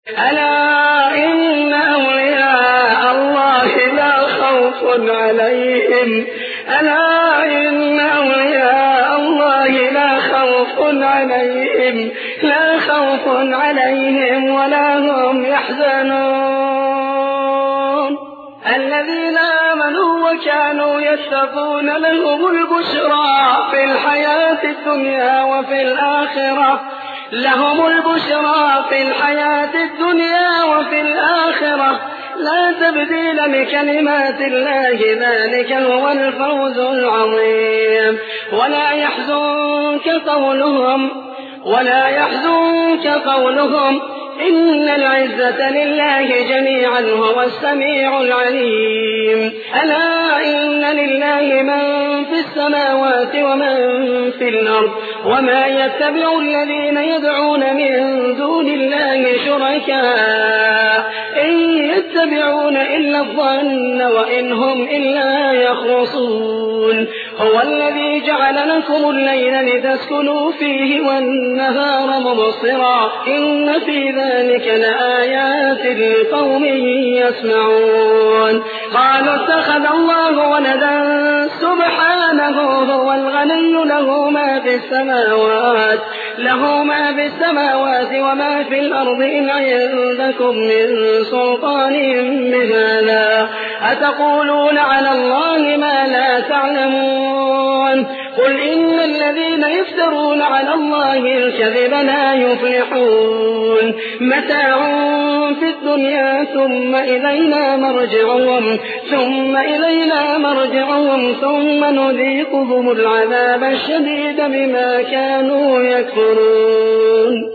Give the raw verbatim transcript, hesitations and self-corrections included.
ألا إن أولياء الله لا خوف عليهم ألا إن أولياء الله لا خوف عليهم لا خوف عليهم ولا هم يحزنون الذين آمنوا وكانوا يتقون لهم البشرى في الحياة الدنيا وفي الآخرة لهم البشرى في الحياة الدنيا وفي الآخرة لا تبديل لكلمات الله ذلك هو الفوز العظيم ولا يحزنك قولهم ولا يحزنك قولهم إن العزة لله جميعا هو السميع العليم ألا إن لله من في السماوات ومن في الأرض وما يتبع الذين يدعون من دون الله شركاء إن يتبعون إلا الظن وإن هم إلا يخرصون هو الذي جعل لكم الليل لتسكنوا فيه والنهار مبصرا إن في ذلك لآيات لقوم يسمعون قالوا اتخذ الله ولدا سبحانه هو الغني له ما في السماوات له ما في السماوات وما في الأرض إن عندكم من سلطان بهذا أتقولون على الله ما لا تعلمون قل إن الذين يفترون على الله الكذب لا يفلحون متاع في الدنيا ثم إلينا مرجعهم ثم إلينا مرجعهم ثم نذيقهم العذاب الشديد بما كانوا يكفرون.